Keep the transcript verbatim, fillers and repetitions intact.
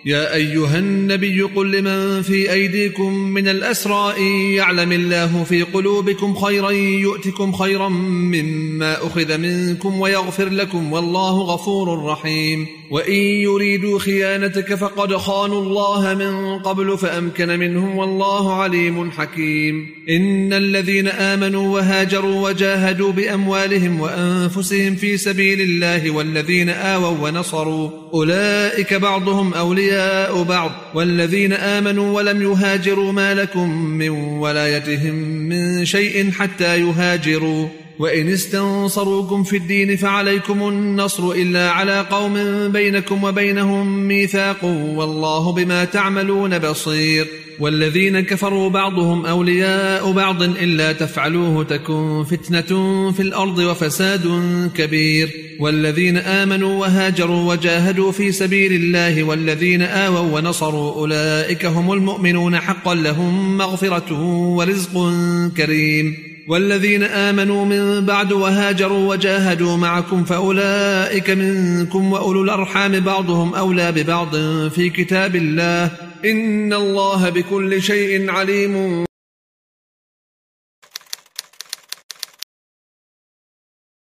يا أيها النبي قل لمن في أيديكم من الأسرى إن يعلم الله في قلوبكم خيرا يؤتكم خيرا مما أخذ منكم ويغفر لكم والله غفور رحيم. وإن يريدوا خيانتك فقد خانوا الله من قبل فأمكن منهم والله عليم حكيم. إن الذين آمنوا وهاجروا وجاهدوا بأموالهم وأنفسهم في سبيل الله والذين آووا ونصروا أولئك بعضهم أولياء بعض والذين آمنوا ولم يهاجروا ما لكم من ولايتهم من شيء حتى يهاجروا وإن استنصروكم في الدين فعليكم النصر إلا على قوم بينكم وبينهم ميثاق والله بما تعملون بصير. والذين كفروا بعضهم أولياء بعض إلا تفعلوه تكن فتنة في الأرض وفساد كبير. والذين آمنوا وهاجروا وجاهدوا في سبيل الله والذين آووا ونصروا أولئك هم المؤمنون حقا لهم مغفرة ورزق كريم. والذين آمنوا من بعد وهاجروا وجاهدوا معكم فأولئك منكم وأولو الأرحام بعضهم أولى ببعض في كتاب الله إن الله بكل شيء عليم.